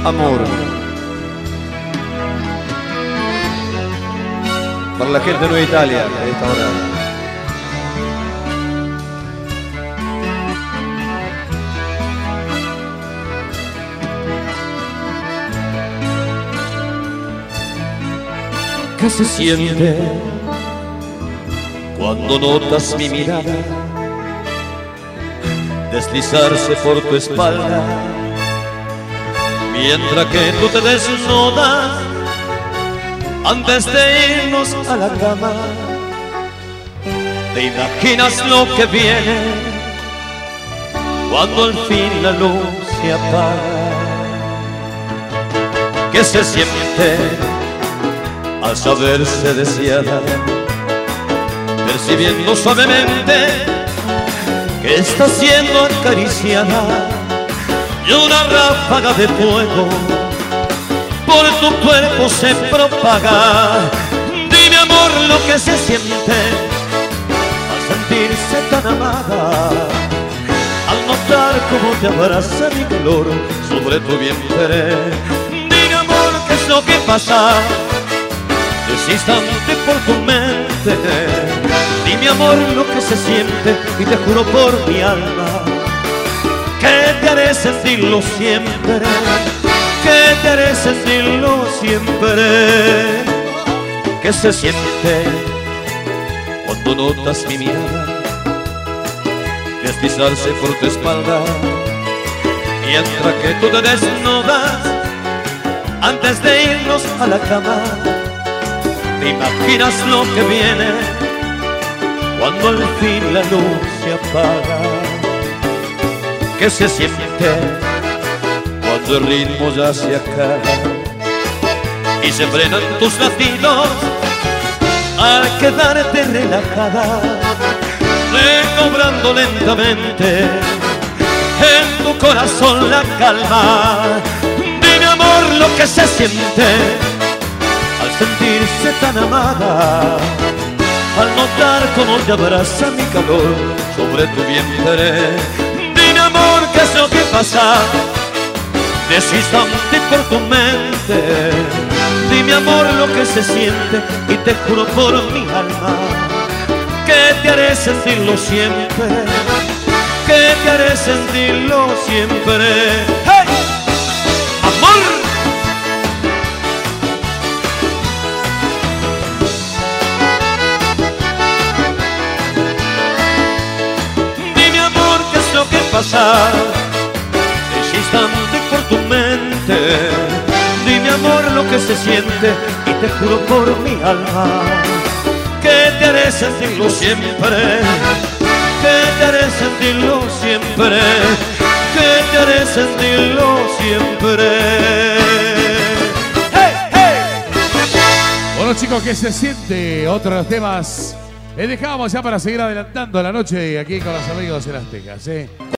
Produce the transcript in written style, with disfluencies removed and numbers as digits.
amor. Para la gente de Nueva Italia, a esta hora. ¿Qué se siente cuando notas mi mirada deslizarse por tu espalda, mientras que tú te desnudas antes de irnos a la cama? ¿Te imaginas lo que viene cuando al fin la luz se apaga? ¿Qué se siente al saberse deseada, percibiendo suavemente que está siendo acariciada y una ráfaga de fuego por tu cuerpo se propaga? Dime, amor, lo que se siente al sentirse tan amada, al notar cómo te abraza mi calor sobre tu vientre. Dime, amor, qué es lo que pasa ese instante por tu mente. Dime, amor, lo que se siente y te juro por mi alma que te haré sentirlo siempre, que te haré sentirlo siempre. ¿Qué se siente cuando notas mi mirada deslizarse por tu espalda, mientras que tú te desnudas antes de irnos a la cama? ¿Te imaginas lo que viene cuando al fin la luz se apaga? ¿Qué se siente cuando el ritmo ya se acaba y se frenan tus latidos al quedarte relajada, recobrando lentamente en tu corazón la calma? Dime, amor, lo que se siente al sentirse tan amada, al notar cómo te abraza mi calor sobre tu vientre. Dime, amor, qué es lo que pasa de ese instante por tu mente. Dime, amor, lo que se siente y te juro por mi alma que te haré sentirlo siempre, que te haré sentirlo siempre. ¡Hey! ¡Amor! ¿Qué pasa ese instante por tu mente? Dime, amor, lo que se siente y te juro por mi alma que te haré sentirlo siempre, que te haré sentirlo siempre, que te haré sentirlo siempre. ¡Hey, hey! Bueno, chicos, ¿qué se siente? Otro de los temas. Les dejamos ya para seguir adelantando la noche aquí con los amigos en Aztecas, ¿eh?